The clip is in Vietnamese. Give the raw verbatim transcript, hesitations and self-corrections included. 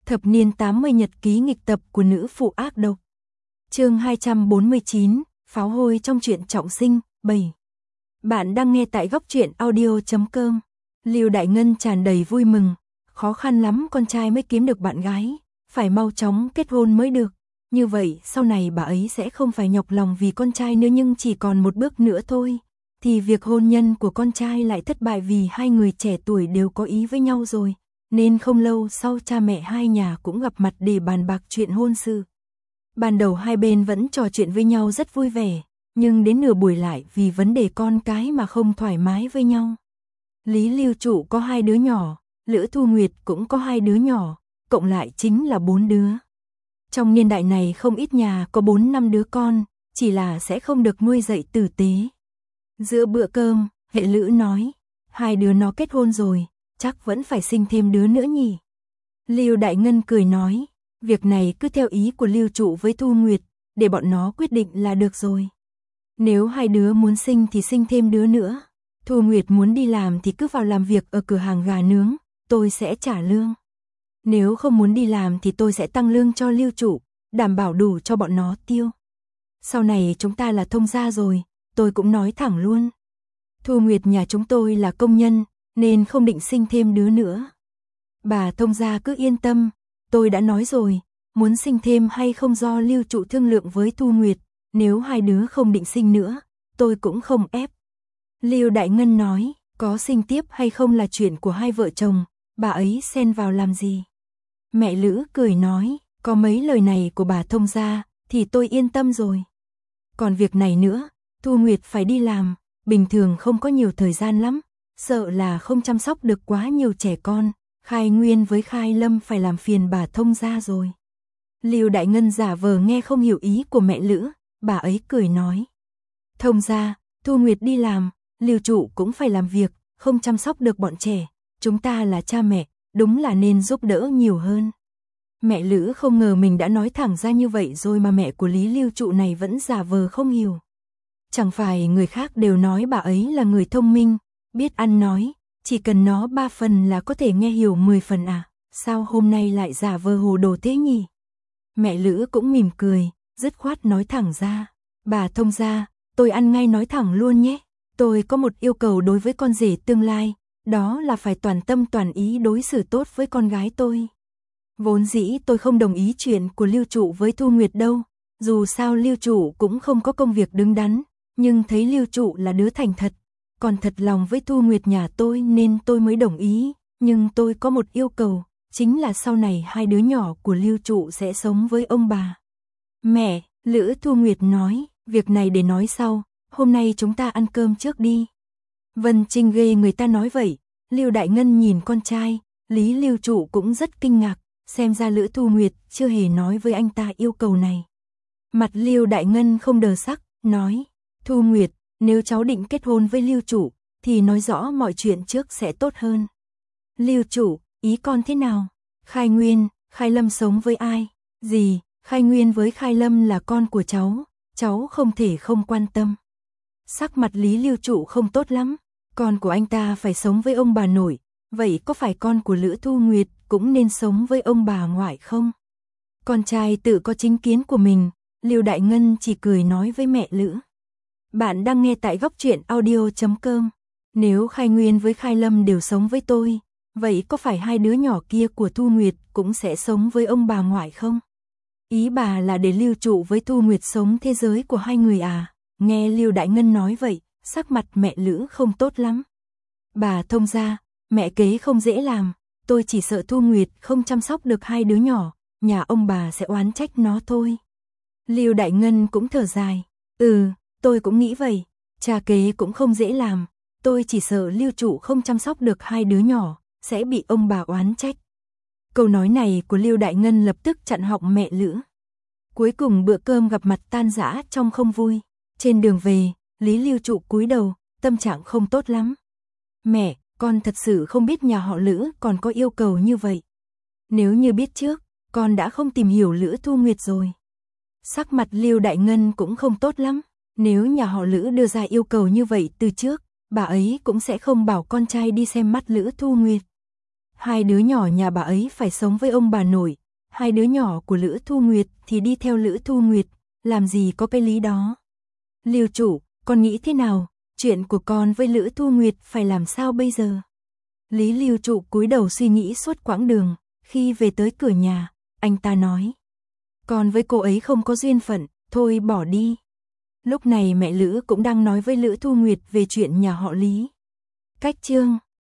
Thập niên tám mươi nhật ký nghịch tập của nữ phụ ác độc. Chương hai trăm bốn mươi chín, pháo hôi trong truyện trọng sinh, bảy. Bạn đang nghe tại góc truyện audio chấm com. Lưu Đại Ngân tràn đầy vui mừng, khó khăn lắm con trai mới kiếm được bạn gái, phải mau chóng kết hôn mới được. Như vậy sau này bà ấy sẽ không phải nhọc lòng vì con trai nữa, nhưng chỉ còn một bước nữa thôi, thì việc hôn nhân của con trai lại thất bại vì hai người trẻ tuổi đều có ý với nhau rồi. Nên không lâu sau cha mẹ hai nhà cũng gặp mặt để bàn bạc chuyện hôn sự. Ban đầu hai bên vẫn trò chuyện với nhau rất vui vẻ, nhưng đến nửa buổi lại vì vấn đề con cái mà không thoải mái với nhau. Lý Lưu Trụ có hai đứa nhỏ, Lữ Thu Nguyệt cũng có hai đứa nhỏ, cộng lại chính là bốn đứa. Trong niên đại này không ít nhà có bốn năm đứa con, chỉ là sẽ không được nuôi dạy tử tế. Giữa bữa cơm, Hệ Lữ nói, hai đứa nó kết hôn rồi, chắc vẫn phải sinh thêm đứa nữa nhỉ. Lưu Đại Ngân cười nói, việc này cứ theo ý của Lưu Trụ với Thu Nguyệt, để bọn nó quyết định là được rồi. Nếu hai đứa muốn sinh thì sinh thêm đứa nữa. Thu Nguyệt muốn đi làm thì cứ vào làm việc ở cửa hàng gà nướng, tôi sẽ trả lương. Nếu không muốn đi làm thì tôi sẽ tăng lương cho Lưu Trụ, đảm bảo đủ cho bọn nó tiêu. Sau này chúng ta là thông gia rồi, tôi cũng nói thẳng luôn. Thu Nguyệt nhà chúng tôi là công nhân, nên không định sinh thêm đứa nữa. Bà thông gia cứ yên tâm, tôi đã nói rồi, muốn sinh thêm hay không do Lưu Trụ thương lượng với Thu Nguyệt, nếu hai đứa không định sinh nữa, tôi cũng không ép. Lưu Đại Ngân nói, có sinh tiếp hay không là chuyện của hai vợ chồng, bà ấy xen vào làm gì. Mẹ Lữ cười nói, có mấy lời này của bà thông gia, thì tôi yên tâm rồi. Còn việc này nữa, Thu Nguyệt phải đi làm, bình thường không có nhiều thời gian lắm, sợ là không chăm sóc được quá nhiều trẻ con, Khai Nguyên với Khai Lâm phải làm phiền bà thông gia rồi. Lưu Đại Ngân giả vờ nghe không hiểu ý của mẹ Lữ, bà ấy cười nói. Thông gia, Thu Nguyệt đi làm, Lưu Trụ cũng phải làm việc, không chăm sóc được bọn trẻ, chúng ta là cha mẹ, đúng là nên giúp đỡ nhiều hơn. Mẹ Lữ không ngờ mình đã nói thẳng ra như vậy rồi mà mẹ của Lý Lưu Trụ này vẫn giả vờ không hiểu. Chẳng phải người khác đều nói bà ấy là người thông minh, biết ăn nói, chỉ cần nó ba phần là có thể nghe hiểu mười phần à, sao hôm nay lại giả vờ hồ đồ thế nhỉ? Mẹ Lữ cũng mỉm cười, dứt khoát nói thẳng ra, bà thông gia, tôi ăn ngay nói thẳng luôn nhé, tôi có một yêu cầu đối với con rể tương lai, đó là phải toàn tâm toàn ý đối xử tốt với con gái tôi. Vốn dĩ tôi không đồng ý chuyện của Lưu Trụ với Thu Nguyệt đâu, dù sao Lưu Trụ cũng không có công việc đứng đắn, nhưng thấy Lưu Trụ là đứa thành thật, còn thật lòng với Thu Nguyệt nhà tôi nên tôi mới đồng ý, nhưng tôi có một yêu cầu, chính là sau này hai đứa nhỏ của Lưu Trụ sẽ sống với ông bà. Mẹ, Lữ Thu Nguyệt nói, việc này để nói sau, hôm nay chúng ta ăn cơm trước đi. Vân Trinh ghê người ta nói vậy, Lưu Đại Ngân nhìn con trai, Lý Lưu Trụ cũng rất kinh ngạc, xem ra Lữ Thu Nguyệt chưa hề nói với anh ta yêu cầu này. Mặt Lưu Đại Ngân không đờ sắc, nói, Thu Nguyệt, nếu cháu định kết hôn với Lưu Trụ, thì nói rõ mọi chuyện trước sẽ tốt hơn. Lưu Trụ, ý con thế nào? Khai Nguyên, Khai Lâm sống với ai? Gì, Khai Nguyên với Khai Lâm là con của cháu, cháu không thể không quan tâm. Sắc mặt Lý Lưu Trụ không tốt lắm, con của anh ta phải sống với ông bà nội, vậy có phải con của Lữ Thu Nguyệt cũng nên sống với ông bà ngoại không? Con trai tự có chính kiến của mình, Lưu Đại Ngân chỉ cười nói với mẹ Lữ. Bạn đang nghe tại góc truyện audio chấm com. Nếu Khai Nguyên với Khai Lâm đều sống với tôi, vậy có phải hai đứa nhỏ kia của Thu Nguyệt cũng sẽ sống với ông bà ngoại không? Ý bà là để Lưu Trụ với Thu Nguyệt sống thế giới của hai người à? Nghe Lưu Đại Ngân nói vậy, sắc mặt mẹ Lữ không tốt lắm. Bà thông gia, mẹ kế không dễ làm, tôi chỉ sợ Thu Nguyệt không chăm sóc được hai đứa nhỏ, nhà ông bà sẽ oán trách nó thôi. Lưu Đại Ngân cũng thở dài, ừ, tôi cũng nghĩ vậy, cha kế cũng không dễ làm, tôi chỉ sợ Lưu Trụ không chăm sóc được hai đứa nhỏ, sẽ bị ông bà oán trách. Câu nói này của Lưu Đại Ngân lập tức chặn họng mẹ Lữ. Cuối cùng bữa cơm gặp mặt tan rã trong không vui. Trên đường về, Lý Lưu Trụ cúi đầu, tâm trạng không tốt lắm. Mẹ, con thật sự không biết nhà họ Lữ còn có yêu cầu như vậy. Nếu như biết trước, con đã không tìm hiểu Lữ Thu Nguyệt rồi. Sắc mặt Lưu Đại Ngân cũng không tốt lắm. Nếu nhà họ Lữ đưa ra yêu cầu như vậy từ trước, bà ấy cũng sẽ không bảo con trai đi xem mắt Lữ Thu Nguyệt. Hai đứa nhỏ nhà bà ấy phải sống với ông bà nội, hai đứa nhỏ của Lữ Thu Nguyệt thì đi theo Lữ Thu Nguyệt, làm gì có cái lý đó. Lưu chủ, con nghĩ thế nào, chuyện của con với Lữ Thu Nguyệt phải làm sao bây giờ? Lý Lưu trụ cúi đầu suy nghĩ suốt quãng đường, khi về tới cửa nhà, anh ta nói. Con với cô ấy không có duyên phận, thôi bỏ đi. Lúc này mẹ Lữ cũng đang nói với Lữ Thu Nguyệt về chuyện nhà họ Lý. Cách chương